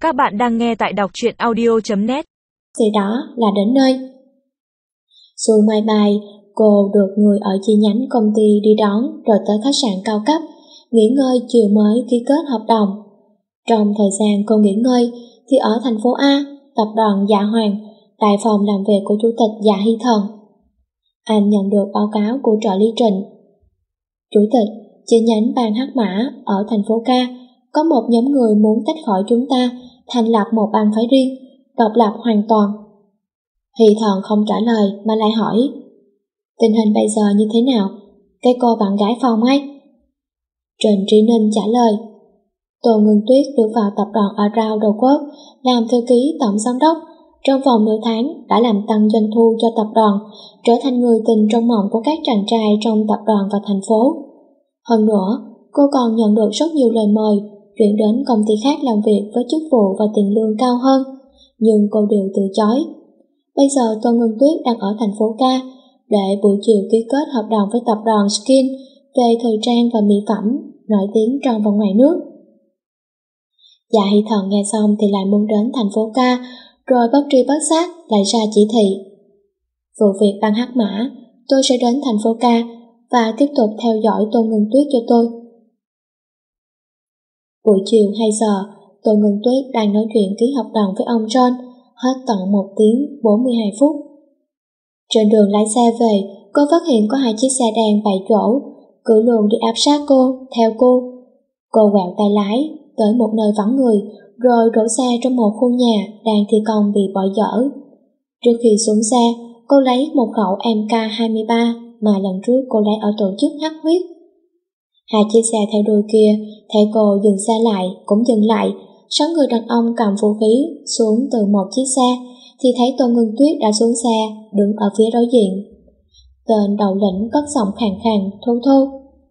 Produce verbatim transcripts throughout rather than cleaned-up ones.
Các bạn đang nghe tại đọc truyện audio chấm net. Thì đó là đến nơi. Xuôi mai bài, cô được người ở chi nhánh công ty đi đón rồi tới khách sạn cao cấp, nghỉ ngơi chiều mới ký kết hợp đồng. Trong thời gian cô nghỉ ngơi thì ở thành phố A, tập đoàn Dạ Hoàng, tại phòng làm việc của chủ tịch Dạ Hy Thần. Anh nhận được báo cáo của trợ lý Trịnh. Chủ tịch, chi nhánh ban Hắc Mã ở thành phố K có một nhóm người muốn tách khỏi chúng ta, thành lập một bang phái riêng, độc lập hoàn toàn. Hy Thần không trả lời mà lại hỏi, tình hình bây giờ như thế nào? Cái cô bạn gái phòng ấy? Trịnh Trí Ninh trả lời, Tô Ngân Tuyết được vào tập đoàn Arrow đầu quốc làm thư ký tổng giám đốc, trong vòng nửa tháng đã làm tăng doanh thu cho tập đoàn, trở thành người tình trong mộng của các chàng trai trong tập đoàn và thành phố. Hơn nữa, cô còn nhận được rất nhiều lời mời chuyển đến công ty khác làm việc với chức vụ và tiền lương cao hơn, nhưng cô đều từ chối. Bây giờ Tô Ngân Tuyết đang ở thành phố K để buổi chiều ký kết hợp đồng với tập đoàn Skin về thời trang và mỹ phẩm nổi tiếng trong và ngoài nước. Dạ Hy Thần nghe xong thì lại muốn đến thành phố K, rồi bất tri bất giác lại ra chỉ thị. Vụ việc bang Hắc Mã, tôi sẽ đến thành phố K và tiếp tục theo dõi Tô Ngân Tuyết cho tôi. Buổi chiều hai giờ, Tô Ngân Tuyết đang nói chuyện ký hợp đồng với ông John, hết tận một tiếng bốn mươi hai phút. Trên đường lái xe về, cô phát hiện có hai chiếc xe đen bảy chỗ, cứ luôn đi áp sát cô, theo cô. Cô quẹo tay lái, tới một nơi vắng người, rồi đổ xe trong một khu nhà đang thi công bị bỏ dở. Trước khi xuống xe, cô lấy một khẩu M K hai mươi ba mà lần trước cô lấy ở tổ chức Hắc Huyết. Hai chiếc xe theo đuôi kia thấy cô dừng xe lại cũng dừng lại. Sáu người đàn ông cầm vũ khí xuống từ một chiếc xe thì thấy Tô Ngân Tuyết đã xuống xe, đứng ở phía đối diện. Tên đầu lĩnh cất giọng khàn khàn thô thô,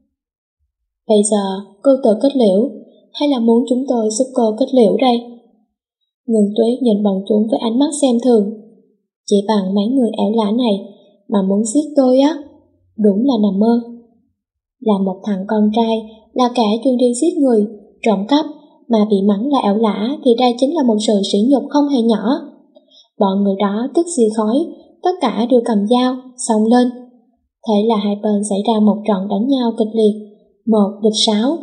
bây giờ cô tự kết liễu hay là muốn chúng tôi giúp cô kết liễu đây? Ngân Tuyết nhìn bọn chúng với ánh mắt xem thường. Chỉ bằng mấy người ẻo lả này mà muốn giết tôi á, đúng là nằm mơ. Là một thằng con trai, là kẻ chuyên đi giết người, trộm cắp, mà bị mắng là ẻo lả thì đây chính là một sự sỉ nhục không hề nhỏ. Bọn người đó tức xì khói, tất cả đều cầm dao, xông lên. Thế là hai bên xảy ra một trận đánh nhau kịch liệt, một địch sáu.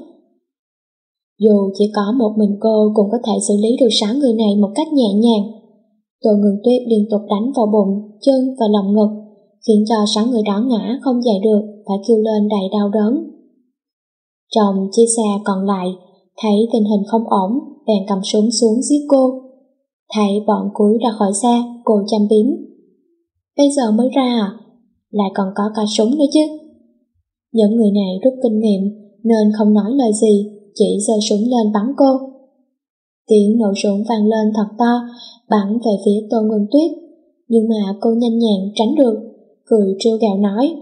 Dù chỉ có một mình cô cũng có thể xử lý được sáu người này một cách nhẹ nhàng. Tô Ngân Tuyết liên tục đánh vào bụng, chân và lòng ngực, khiến cho sáu người đó ngã không dậy được, phải kêu lên đầy đau đớn. Trong chiếc xe còn lại, thấy tình hình không ổn, bèn cầm súng xuống giết cô. Thấy bọn cúi ra khỏi xe, cô châm biếm, bây giờ mới ra à? Lại còn có cả súng nữa chứ. Những người này rút kinh nghiệm nên không nói lời gì, chỉ giơ súng lên bắn cô. Tiếng nổ súng vang lên thật to, bắn về phía Tô Ngân Tuyết, nhưng mà cô nhanh nhẹn tránh được, cười trêu ghẹo nói,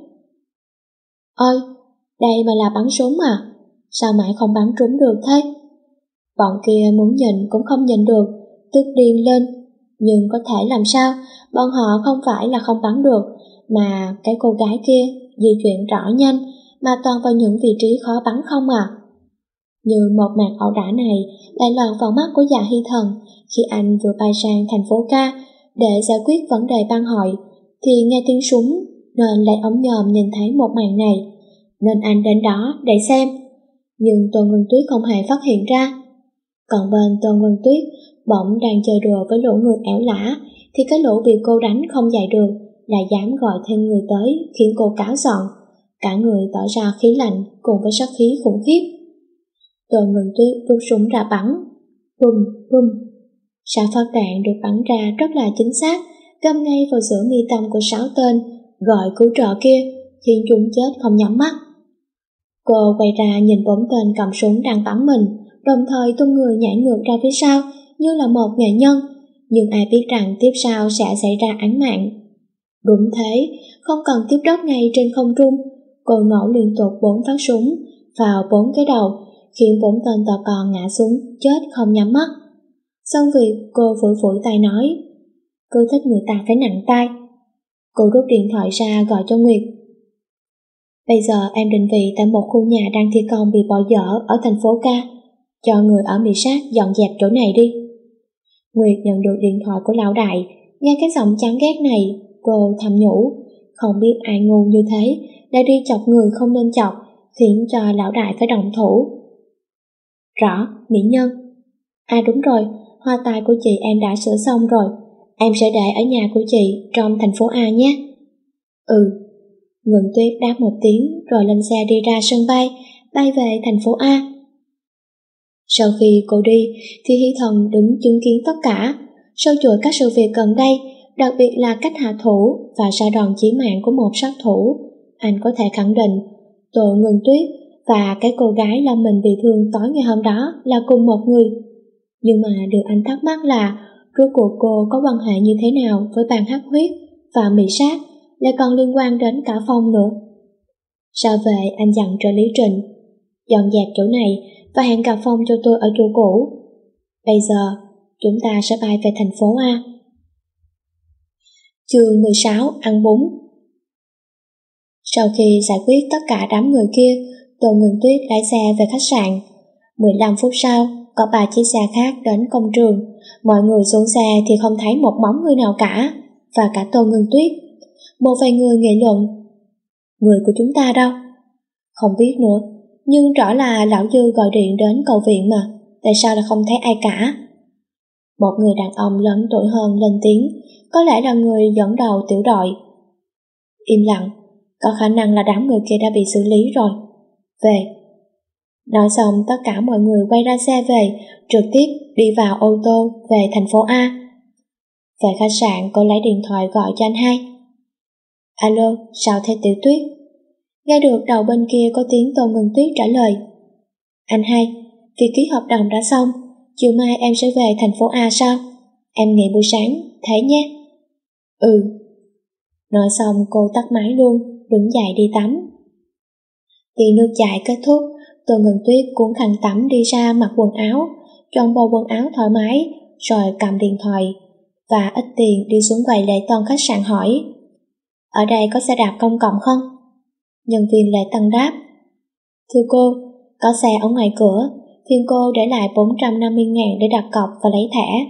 ôi, đây mà là bắn súng à? Sao mãi không bắn trúng được thế? Bọn kia muốn nhìn cũng không nhìn được, tức điên lên. Nhưng có thể làm sao, bọn họ không phải là không bắn được, mà cái cô gái kia di chuyển rõ nhanh, mà toàn vào những vị trí khó bắn không à. Như một màn ẩu đả này lại lọt vào mắt của Dạ Hy Thần khi anh vừa bay sang thành phố K để giải quyết vấn đề ban hội, thì nghe tiếng súng nên lấy ống nhòm nhìn thấy một màn này, nên anh đến đó để xem. Nhưng Tô Ngân Tuyết không hề phát hiện ra. Còn bên Tô Ngân Tuyết bỗng đang chơi đùa với lũ người ẻo lả, thì cái lũ bị cô đánh không dậy được lại dám gọi thêm người tới, khiến cô cáo giận. Cả người tỏ ra khí lạnh cùng với sát khí khủng khiếp. Tô Ngân Tuyết rút súng ra bắn, bùm bùm. Sáu phát đạn được bắn ra rất là chính xác, găm ngay vào giữa mi tâm của sáu tên gọi cứu trợ kia, khiến chúng chết không nhắm mắt. Cô quay ra nhìn bốn tên cầm súng đang bắn mình, đồng thời tung người nhảy ngược ra phía sau như là một nghệ nhân, nhưng ai biết rằng tiếp sau sẽ xảy ra án mạng. Đúng thế, không cần tiếp đốt ngay trên không trung, cô nổ liên tục bốn phát súng vào bốn cái đầu, khiến bốn tên tò con ngã xuống chết không nhắm mắt. Xong việc, cô phủi phủi tay nói, cứ thích người ta phải nặng tay. Cô rút điện thoại ra gọi cho Nguyệt. Bây giờ em định vị tại một khu nhà đang thi công bị bỏ dở ở thành phố K, cho người ở Mỹ Sát dọn dẹp chỗ này đi. Nguyệt nhận được điện thoại của lão đại, nghe cái giọng chán ghét này, cô thầm nhủ, không biết ai ngu như thế, đã đi chọc người không nên chọc, khiến cho lão đại phải động thủ. Rõ, mỹ nhân. À đúng rồi, hoa tai của chị em đã sửa xong rồi, em sẽ để ở nhà của chị trong thành phố A nhé. Ừ. Ngừng Tuyết đáp một tiếng rồi lên xe đi ra sân bay, bay về thành phố A. Sau khi cô đi thì Hy Thần đứng chứng kiến tất cả, sâu chuỗi các sự việc gần đây, đặc biệt là cách hạ thủ và ra đòn chí mạng của một sát thủ. Anh có thể khẳng định Tô Ngừng Tuyết và cái cô gái làm mình bị thương tối ngày hôm đó là cùng một người. Nhưng mà điều anh thắc mắc là rốt cuộc cô có quan hệ như thế nào với bàn hắc huyết và mị sát, lại còn liên quan đến cả Phong nữa. Sao về anh dặn trợ lý Trình dọn dẹp chỗ này và hẹn gặp Phong cho tôi ở chỗ cũ. Bây giờ chúng ta sẽ bay về thành phố A. Chương mười sáu, ăn bún. Sau khi giải quyết tất cả đám người kia, Tô Ngừng Tuyết lái xe về khách sạn. mười lăm phút sau, có ba chiếc xe khác đến công trường. Mọi người xuống xe thì không thấy một bóng người nào cả, và cả Tô Ngừng Tuyết. Một vài người nghị luận, người của chúng ta đâu? Không biết nữa, nhưng rõ là lão Dư gọi điện đến cầu viện mà, tại sao lại không thấy ai cả? Một người đàn ông lớn tuổi hơn lên tiếng, có lẽ là người dẫn đầu tiểu đội. Im lặng, có khả năng là đám người kia đã bị xử lý rồi. Về. Nói xong tất cả mọi người quay ra xe về, trực tiếp đi vào ô tô về thành phố A. Về khách sạn, cô lấy điện thoại gọi cho anh hai. Alo, sao thế Tiểu Tuyết? Nghe được đầu bên kia có tiếng Tô Ngừng Tuyết trả lời. Anh hai, việc ký hợp đồng đã xong, chiều mai em sẽ về thành phố A sao? Em nghỉ buổi sáng, thế nhé. Ừ. Nói xong cô tắt máy luôn, đứng dậy đi tắm. Khi nước chảy kết thúc, Tô Ngừng Tuyết cuốn khăn tắm đi ra mặc quần áo, chọn bộ quần áo thoải mái, rồi cầm điện thoại và ít tiền đi xuống quầy lễ tân khách sạn hỏi, ở đây có xe đạp công cộng không? Nhân viên lễ tân đáp, thưa cô, có xe ở ngoài cửa, phiền cô để lại bốn trăm năm mươi ngàn để đặt cọc và lấy thẻ.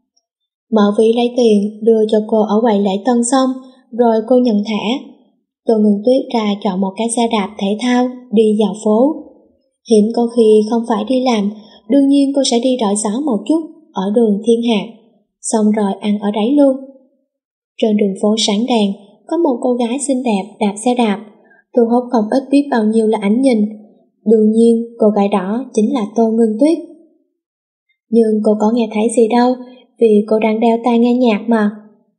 Mở ví lấy tiền đưa cho cô ở quầy lễ tân xong, rồi cô nhận thẻ. Tô Ngừng Tuyết ra chọn một cái xe đạp thể thao đi dạo phố. Hiểm có khi không phải đi làm, đương nhiên cô sẽ đi rọi gió một chút ở đường Thiên Hạc, xong rồi ăn ở đấy luôn. Trên đường phố sáng đèn, có một cô gái xinh đẹp đạp xe đạp, thu hút không ít biết bao nhiêu là ánh nhìn. Đương nhiên cô gái đó chính là Tô Ngừng Tuyết. Nhưng cô có nghe thấy gì đâu, vì cô đang đeo tai nghe nhạc mà.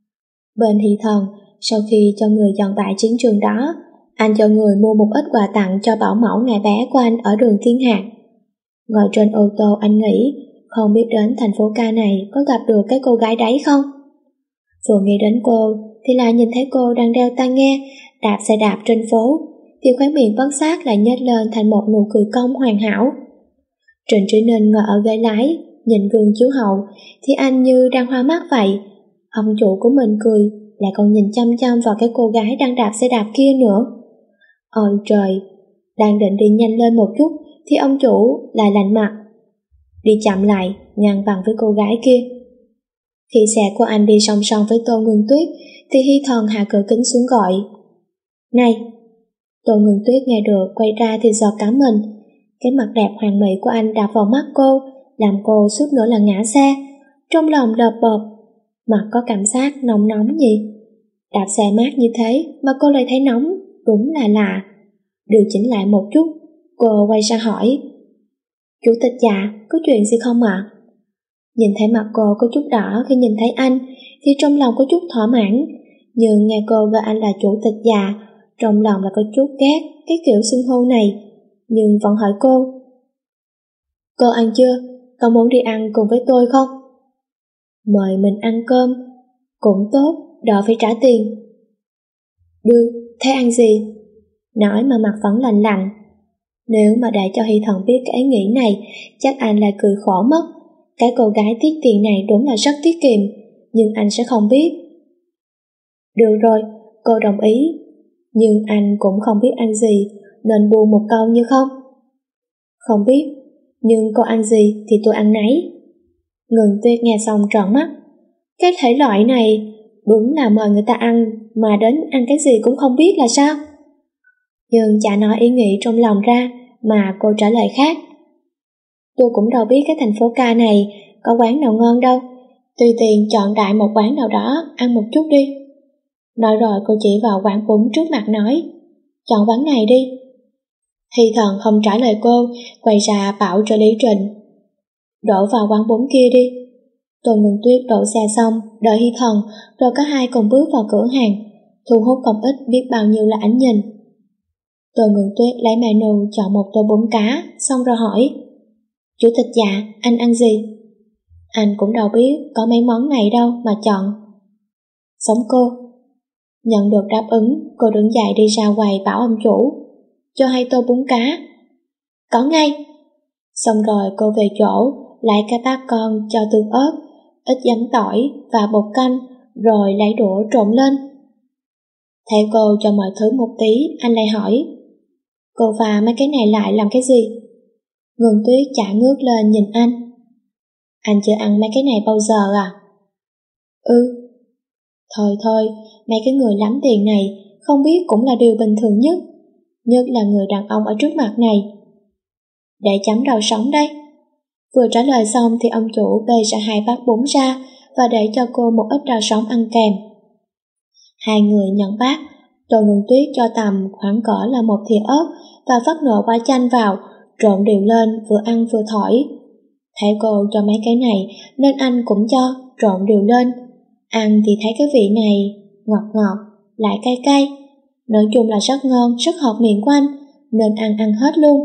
Bên Hy Thần, sau khi cho người dọn tại chiến trường đó, anh cho người mua một ít quà tặng cho bảo mẫu ngày bé của anh ở đường Thiên Hạc. Ngồi trên ô tô anh nghĩ, không biết đến thành phố ca này có gặp được cái cô gái đấy không? Vừa nghĩ đến cô, thì lại nhìn thấy cô đang đeo tai nghe, đạp xe đạp trên phố, thì khóe miệng bất giác lại nhếch lên thành một nụ cười cong hoàn hảo. Trịnh Trí Ninh ngồi ở ghế lái, nhìn gương chiếu hậu, thì anh như đang hoa mắt vậy. Ông chủ của mình cười, lại còn nhìn chăm chăm vào cái cô gái đang đạp xe đạp kia nữa. Ôi trời, đang định đi nhanh lên một chút, thì ông chủ lại lạnh mặt. Đi chậm lại, ngang bằng với cô gái kia. Khi xe của anh đi song song với Tô Ngừng Tuyết, thì Hy Thần hạ cửa kính xuống gọi. Này! Tô Ngừng Tuyết nghe được, quay ra thì giật cả mình. Cái mặt đẹp hoàn mỹ của anh đạp vào mắt cô, làm cô suýt nữa là ngã xe. Trong lòng đập bợp, mặt có cảm giác nóng nóng nhỉ. Đạp xe mát như thế mà cô lại thấy nóng, đúng là lạ. Điều chỉnh lại một chút, cô quay ra hỏi, chủ tịch dạ, có chuyện gì không ạ? Nhìn thấy mặt cô có chút đỏ khi nhìn thấy anh, thì trong lòng có chút thỏa mãn. Nhưng nghe cô gọi anh là chủ tịch già, trong lòng là có chút ghét cái kiểu xưng hô này, nhưng vẫn hỏi cô. Cô ăn chưa? Có muốn đi ăn cùng với tôi không? Mời mình ăn cơm, cũng tốt, đỡ phải trả tiền. Được, thế ăn gì? Nói mà mặt vẫn lạnh lạnh. Nếu mà để cho Hy Thần biết cái ý nghĩ này, chắc anh lại cười khổ mất. Cái cô gái tiết tiền này đúng là rất tiết kiệm, nhưng anh sẽ không biết. Được rồi, cô đồng ý. Nhưng anh cũng không biết ăn gì, nên buông một câu như không. Không biết, nhưng cô ăn gì thì tôi ăn nấy. Ngừng Tuyết nghe xong trợn mắt. Cái thể loại này đúng là mời người ta ăn mà đến ăn cái gì cũng không biết là sao? Nhưng chả nói ý nghĩ trong lòng ra mà cô trả lời khác. Tôi cũng đâu biết cái thành phố ca này có quán nào ngon đâu. Tùy tiện chọn đại một quán nào đó ăn một chút đi. Nói rồi cô chỉ vào quán bún trước mặt nói, chọn quán này đi. Hy Thần không trả lời cô, quay ra bảo trợ lý Trình, đổ vào quán bún kia đi. Tô Ngừng Tuyết đổ xe xong, đợi Hy Thần, rồi cả hai cùng bước vào cửa hàng, thu hút không ít biết bao nhiêu là ánh nhìn. Tô Ngừng Tuyết lấy menu chọn một tô bún cá, xong rồi hỏi, chủ tịch dạ, anh ăn gì? Anh cũng đâu biết có mấy món này đâu mà chọn. Sống cô. Nhận được đáp ứng, cô đứng dậy đi ra quầy bảo ông chủ, cho hai tô bún cá. Có ngay. Xong rồi cô về chỗ, lại cái bát con cho tương ớt, ít giấm tỏi và bột canh, rồi lấy đũa trộn lên. Thấy cô cho mọi thứ một tí, anh lại hỏi, cô pha mấy cái này lại làm cái gì? Ngừng Tuyết chả ngước lên nhìn anh. Anh chưa ăn mấy cái này bao giờ à? Ừ. Thôi thôi, mấy cái người lắm tiền này không biết cũng là điều bình thường nhất, nhất là người đàn ông ở trước mặt này. Để chấm rau sống đây. Vừa trả lời xong thì ông chủ bê ra hai bát bún ra và để cho cô một ít rau sống ăn kèm. Hai người nhận bát, Tô Ngừng Tuyết cho tầm khoảng cỡ là một thìa ớt và vắt nửa quả chanh vào, trộn đều lên vừa ăn vừa thổi. Thấy cô cho mấy cái này nên anh cũng cho trộn đều lên. Ăn thì thấy cái vị này ngọt ngọt, lại cay cay. Nói chung là rất ngon, rất hợp miệng của anh, nên ăn ăn hết luôn.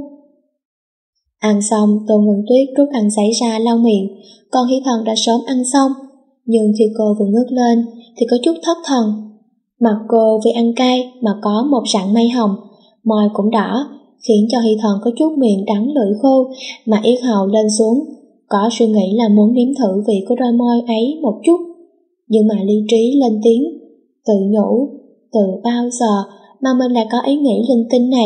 Ăn xong, Tô Ngừng Tuyết rút khăn giấy ra lau miệng, còn Hy Thần đã sớm ăn xong. Nhưng khi cô vừa ngước lên thì có chút thất thần. Mặt cô vì ăn cay mà có một rặng mây hồng, môi cũng đỏ, khiến cho Hy Thần có chút miệng đắng lưỡi khô mà yết hầu lên xuống, có suy nghĩ là muốn nếm thử vị của đôi môi ấy một chút. Nhưng mà lý trí lên tiếng, tự nhủ, từ bao giờ mà mình lại có ý nghĩ linh tinh này.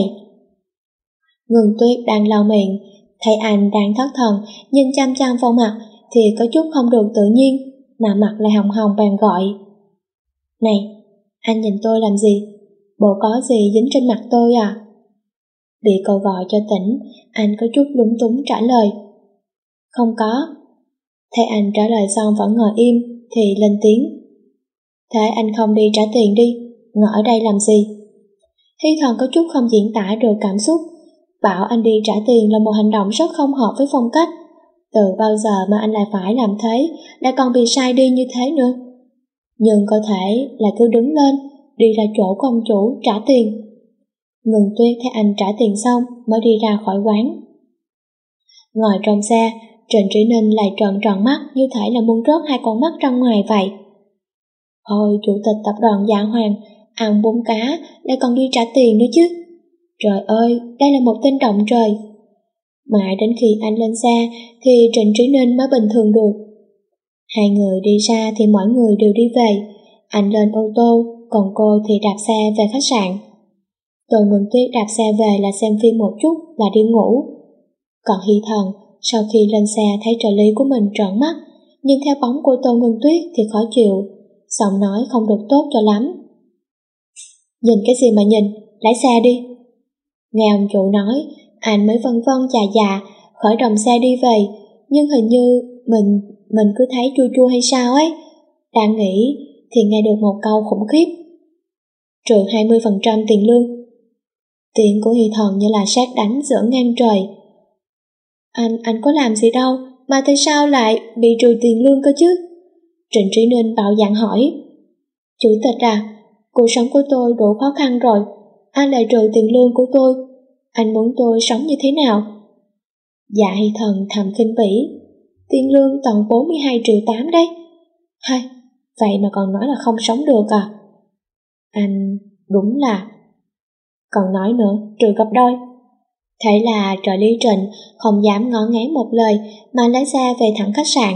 Ngừng Tuyết đang lau miệng, thấy anh đang thất thần, nhìn chăm chăm vào mặt thì có chút không được tự nhiên, mà mặt lại hồng hồng bèn gọi. Này, anh nhìn tôi làm gì? Bộ có gì dính trên mặt tôi à? Bị cô gọi cho tỉnh, anh có chút lúng túng trả lời. Không có. Thấy anh trả lời xong vẫn ngồi im thì lên tiếng. Thế anh không đi trả tiền đi, ngồi ở đây làm gì? Hy Thần có chút không diễn tả được cảm xúc, bảo anh đi trả tiền là một hành động rất không hợp với phong cách. Từ bao giờ mà anh lại phải làm thế, lại còn bị sai đi như thế nữa. Nhưng có thể là cứ đứng lên, đi ra chỗ của ông chủ trả tiền. Ngừng Tuyết thấy anh trả tiền xong mới đi ra khỏi quán. Ngồi trong xe, Trịnh Trí Ninh lại trợn tròn mắt như thể là muốn rớt hai con mắt ra ngoài vậy. Thôi, chủ tịch tập đoàn Dạ Hoàng, ăn bún cá lại còn đi trả tiền nữa chứ. Trời ơi, đây là một tin động trời. Mãi đến khi anh lên xe thì Trịnh Trí Ninh mới bình thường được. Hai người đi ra thì mọi người đều đi về. Anh lên ô tô, còn cô thì đạp xe về khách sạn. Tô Ngừng Tuyết đạp xe về là xem phim một chút là đi ngủ. Còn Hy Thần sau khi lên xe thấy trợ lý của mình trợn mắt, nhưng theo bóng của Tô Ngừng Tuyết thì khó chịu, giọng nói không được tốt cho lắm. Nhìn cái gì mà nhìn, lái xe đi. Nghe ông chủ nói, anh mới vân vân chà chà khởi động xe đi về, nhưng hình như mình mình cứ thấy chua chua hay sao ấy. Đang nghĩ thì nghe được một câu khủng khiếp. Trừ hai mươi phần trăm tiền lương. Tiền của Hy Thần như là sét đánh giữa ngang trời. Anh, anh có làm gì đâu, mà tại sao lại bị trừ tiền lương cơ chứ? Trịnh Trí Ninh bạo dạn hỏi. Chủ tịch à, cuộc sống của tôi đủ khó khăn rồi, anh lại trừ tiền lương của tôi. Anh muốn tôi sống như thế nào? Dạ Hy Thần thầm khinh bỉ. Tiền lương tận bốn mươi hai triệu tám đấy. Hay, vậy mà còn nói là không sống được à? Anh đúng là... Còn nói nữa, trừ gấp đôi. Thế là trợ lý Trịnh không dám ngó ngán một lời mà lái xe về thẳng khách sạn.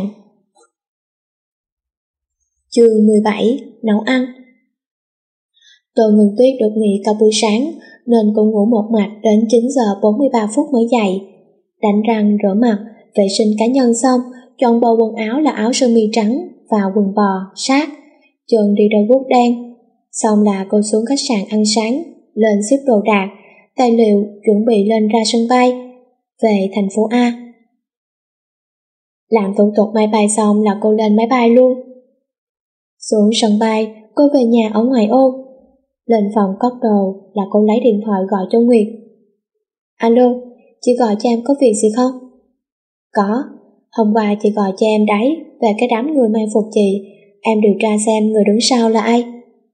Chương mười bảy. Nấu ăn. Tô Ngừng Tuyết được nghỉ cả buổi sáng nên cô ngủ một mạch đến chín giờ bốn mươi ba phút mới dậy. Đánh răng rửa mặt, vệ sinh cá nhân xong, Trong bộ quần áo là áo sơ mi trắng và quần bò, sát, chân đi đôi guốc đen. Xong là cô xuống khách sạn ăn sáng, lên xếp đồ đạc, tài liệu chuẩn bị lên ra sân bay, về thành phố A. Làm thủ tục máy bay xong là cô lên máy bay luôn. Xuống sân bay, cô về nhà ở ngoài ô. Lên phòng cất đồ là cô lấy điện thoại gọi cho Nguyệt. Alo, chị gọi cho em có việc gì không? Có, hôm qua chị gọi cho em đấy, về cái đám người mai phục chị, em điều tra xem người đứng sau là ai.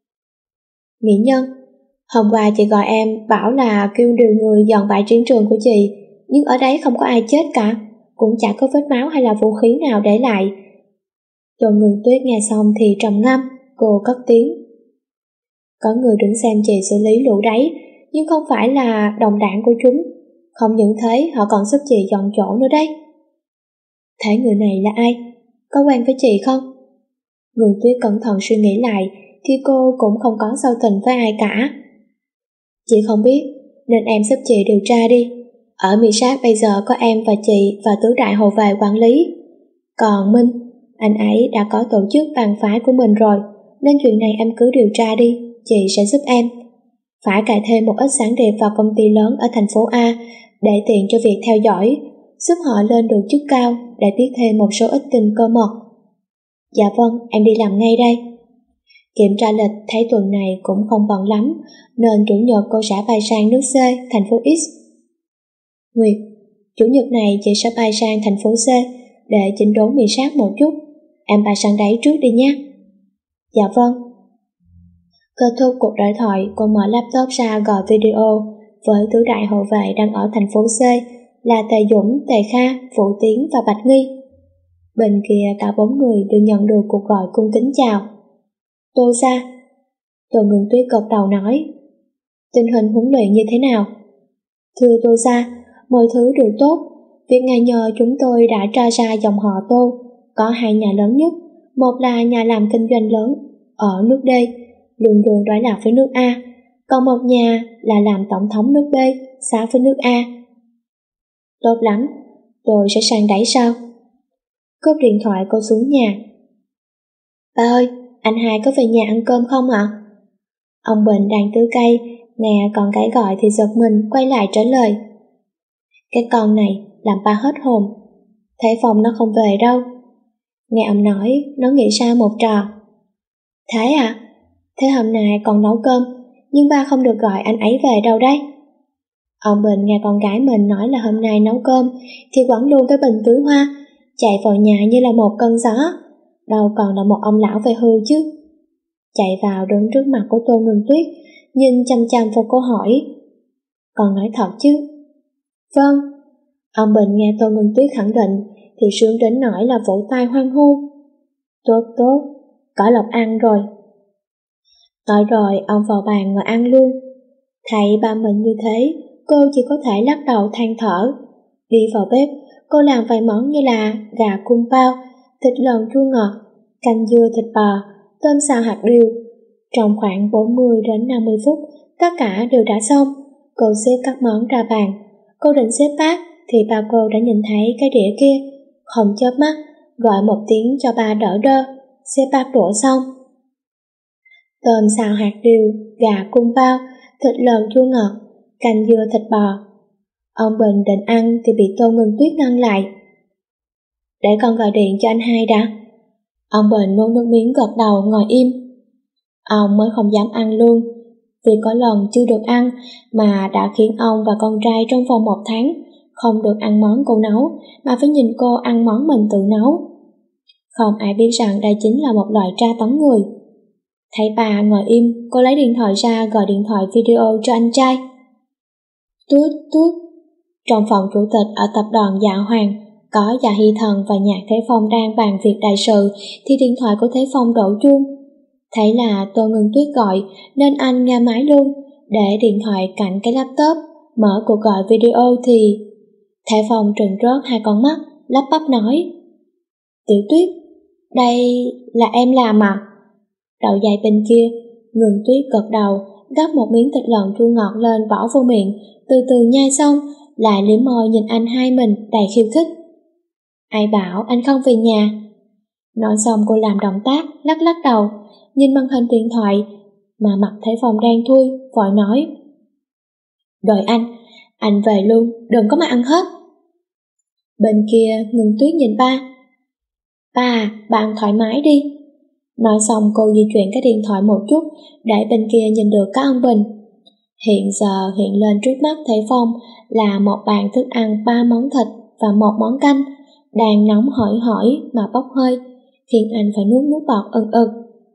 Mỹ Nhân, hôm qua chị gọi em bảo là kêu điều người dọn bãi chiến trường của chị, nhưng ở đấy không có ai chết cả, cũng chả có vết máu hay là vũ khí nào để lại. Tô Ngưng Tuyết nghe xong thì trầm ngâm, cô cất tiếng. Có người đứng xem chị xử lý lũ đấy, nhưng không phải là đồng đảng của chúng. Không những thế, họ còn giúp chị dọn chỗ nữa đấy. Thế người này là ai? Có quen với chị không? Ngưng Tuyết cẩn thận suy nghĩ lại, thì cô cũng không có giao tình với ai cả. Chị không biết, nên em giúp chị điều tra đi. Ở Mỹ Sát bây giờ có em và chị và tứ đại hộ vệ quản lý. Còn Minh, anh ấy đã có tổ chức bàn phái của mình rồi, nên chuyện này em cứ điều tra đi, chị sẽ giúp em. Phải cài thêm một ít gián điệp vào công ty lớn ở thành phố A để tiện cho việc theo dõi, giúp họ lên được chức cao để biết thêm một số ít tin cơ mật. Dạ vâng, em đi làm ngay đây. Kiểm tra lịch thấy tuần này cũng không bận lắm, nên chủ nhật cô sẽ bay sang nước C, thành phố X. Nguyệt, chủ nhật này chị sẽ bay sang thành phố C để chỉnh đốn Mỹ Sát một chút. Em bay sang đấy trước đi nhé. Dạ vâng. Kết thúc cuộc đối thoại, cô mở laptop ra gọi video với tứ đại hộ vệ đang ở thành phố C là Tề Dũng, Tề Kha, Vũ Tiến và Bạch Nghi. Bên kia cả bốn người đều nhận được cuộc gọi cung kính chào. Tô Sa. Tô Ngưng Tuyết gật đầu nói. Tình hình huấn luyện như thế nào? Thưa Tô Sa, mọi thứ đều tốt. Việc ngài nhờ chúng tôi đã tra ra dòng họ Tô, có hai nhà lớn nhất, một là nhà làm kinh doanh lớn ở nước D, luôn luôn đối lập với nước A, còn một nhà là làm tổng thống nước B, xá với nước A. Tốt lắm, tôi sẽ sang đấy sau. Cúp điện thoại cô xuống nhà. Ba ơi, anh hai có về nhà ăn cơm không ạ? Ông Bình đang tưới cây, nghe con gái gọi thì giật mình quay lại trả lời. Cái con này làm ba hết hồn. Thế Phong nó không về đâu. Nghe ông nói, nó nghĩ ra một trò. Thế à? Thế hôm nay còn nấu cơm, nhưng ba không được gọi anh ấy về đâu đấy. Ông Bình nghe con gái mình nói là hôm nay nấu cơm, thì quẳng luôn cái bình tưới hoa, chạy vào nhà như là một cơn gió, đâu còn là một ông lão về hưu chứ. Chạy vào đứng trước mặt của Tô Ngưng Tuyết, nhìn chăm chăm vào cô hỏi. Còn nói thật chứ? Vâng. Ông Bình nghe Tô Ngưng Tuyết khẳng định thì sướng đến nỗi là vỗ tay hoan hô. Tốt tốt, có lộc ăn rồi. Nói rồi ông vào bàn ngồi ăn luôn. Thấy ba mình như thế, cô chỉ có thể lắc đầu than thở. Đi vào bếp, cô làm vài món như là gà cung bao, thịt lợn chua ngọt, canh dưa thịt bò, tôm xào hạt điều. Trong khoảng bốn mươi đến năm mươi phút, tất cả đều đã xong. Cô xếp các món ra bàn. Cô định xếp bát thì ba cô đã nhìn thấy cái đĩa kia, không chớp mắt, gọi một tiếng cho ba đỡ đơ, xếp bát đũa xong. Tôm xào hạt điều, gà cung bao, thịt lợn chua ngọt, canh dưa thịt bò. Ông Bình định ăn thì bị Tô Ngưng Tuyết ngăn lại. Để con gọi điện cho anh hai đã. Ông Bình nuốt nước miếng gật đầu ngồi im. Ông mới không dám ăn luôn, vì có lần chưa được ăn mà đã khiến ông và con trai trong vòng một tháng không được ăn món cô nấu, mà phải nhìn cô ăn món mình tự nấu. Không ai biết rằng đây chính là một loại tra tấn người. Thấy bà ngồi im, cô lấy điện thoại ra gọi điện thoại video cho anh trai. Tút tút. Trong phòng chủ tịch ở tập đoàn Dạ Hoàng, có Dạ Hy Thần và Nhạc Thế Phong đang bàn việc đại sự, thì điện thoại của Thế Phong đổ chuông. Thấy là Tô Ngưng Tuyết gọi, nên anh nghe máy luôn, để điện thoại cạnh cái laptop, mở cuộc gọi video thì... Thế Phong trừng rớt hai con mắt, lắp bắp nói. Tiểu Tuyết, đây là em làm à? Đầu dây bên kia, Ngưng Tuyết gật đầu, gắp một miếng thịt lợn chua ngọt lên bỏ vô miệng, từ từ nhai xong, lại liếm môi nhìn anh hai mình đầy khiêu khích. Ai bảo anh không về nhà? Nói xong cô làm động tác, lắc lắc đầu, nhìn màn hình điện thoại, mà mặt thấy Phong đang thui, vội nói. Đợi anh, anh về luôn, đừng có mà ăn hết. Bên kia Ngân Tuyết nhìn ba. Ba, ba ăn thoải mái đi. Nói xong cô di chuyển cái điện thoại một chút, để bên kia nhìn được các ông Bình. Hiện giờ hiện lên trước mắt thấy Phong là một bàn thức ăn ba món thịt và một món canh, đang nóng hổi hổi mà bốc hơi, khiến anh phải nuốt nước bọt ực ực.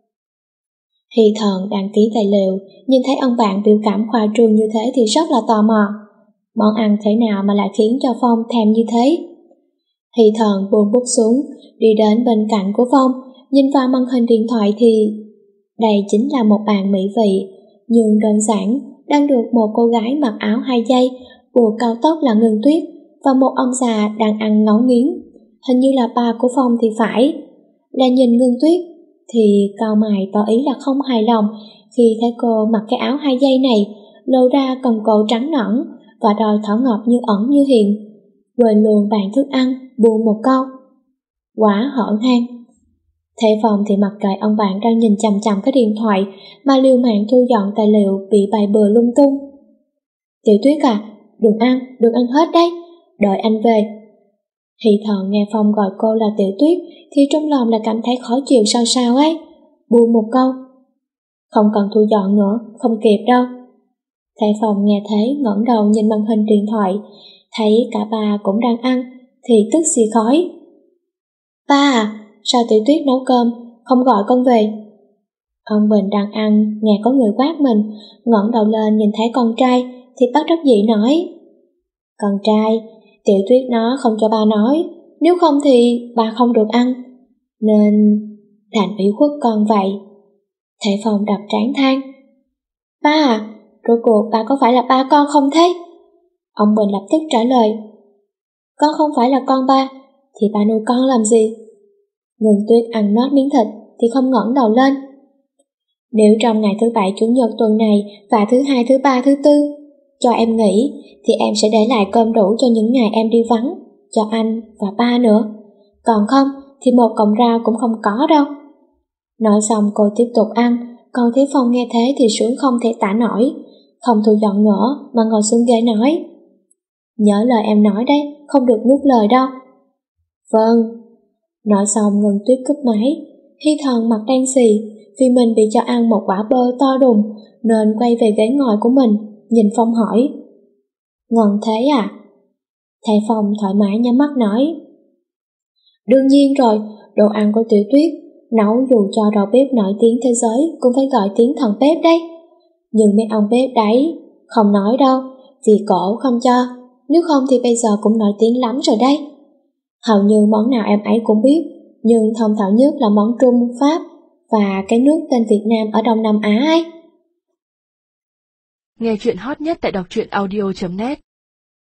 Hy Thần đang ký tài liệu, nhìn thấy ông bạn biểu cảm khoa trương như thế thì rất là tò mò. Món ăn thế nào mà lại khiến cho Phong thèm như thế? Hy Thần buông bút xuống, đi đến bên cạnh của Phong, nhìn vào màn hình điện thoại thì đây chính là một bàn mỹ vị, nhưng đơn giản, đang được một cô gái mặc áo hai dây, buộc cao tóc là Ngân Tuyết, và một ông già đang ăn ngấu nghiến. Hình như là ba của Phong thì phải. Là nhìn Ngân Tuyết thì cau mày tỏ ý là không hài lòng khi thấy cô mặc cái áo hai dây này, lộ ra cần cổ trắng nõn và đôi thỏ ngọc như ẩn như hiện. Quên luôn bàn thức ăn, buông một câu. Quá hở hang. Thế Phong thì mặc kệ ông bạn đang nhìn chằm chằm cái điện thoại mà liều mạng thu dọn tài liệu bị bày bừa lung tung. Tiểu Tuyết à, đừng ăn, đừng ăn hết đấy, đợi anh về. Hy Thần nghe Phong gọi cô là Tiểu Tuyết thì trong lòng là cảm thấy khó chịu sao sao ấy, buông một câu. Không cần thu dọn nữa, không kịp đâu. Thế Phong nghe thế ngẩng đầu nhìn màn hình điện thoại, thấy cả ba cũng đang ăn thì tức xì khói. Ba à, sao Tiểu Tuyết nấu cơm, không gọi con về? Ông Bình đang ăn, nghe có người quát mình, ngẩng đầu lên nhìn thấy con trai thì bất đắc dĩ nói. Con trai, Tiểu Tuyết nó không cho ba nói, nếu không thì ba không được ăn, nên đành ủy khuất con vậy. Thế Phong đập trán than. Ba à, rốt cuộc ba có phải là ba con không thế? Ông Bình lập tức trả lời. Con không phải là con ba, thì ba nuôi con làm gì? Ngân Tuyết ăn nót miếng thịt thì không ngẩng đầu lên. Nếu trong ngày thứ bảy chủ nhật tuần này và thứ hai thứ ba thứ tư cho em nghỉ thì em sẽ để lại cơm đủ cho những ngày em đi vắng, cho anh và ba nữa. Còn không thì một cọng rau cũng không có đâu. Nói xong cô tiếp tục ăn, còn Thế Phong nghe thế thì sướng không thể tả nổi, không thu dọn nữa mà ngồi xuống ghế nói. Nhớ lời em nói đấy, không được nuốt lời đâu. Vâng. Nói xong Ngân Tuyết cúp máy. Hy Thần mặt đen xì vì mình bị cho ăn một quả bơ to đùng, nên quay về ghế ngồi của mình, nhìn Phong hỏi. Ngon thế à? Thầy Phong thoải mái nhắm mắt nói. Đương nhiên rồi, đồ ăn của Tiểu Tuyết nấu dù cho đầu bếp nổi tiếng thế giới cũng phải gọi tiếng thần bếp đấy. Nhưng mấy ông bếp đấy không nói đâu, vì cổ không cho, nếu không thì bây giờ cũng nổi tiếng lắm rồi đấy. Hầu như món nào em ấy cũng biết, nhưng thông thạo nhất là món Trung, Pháp và cái nước tên Việt Nam ở Đông Nam Á ấy. Nghe chuyện hot nhất tại đọc truyện audio chấm net.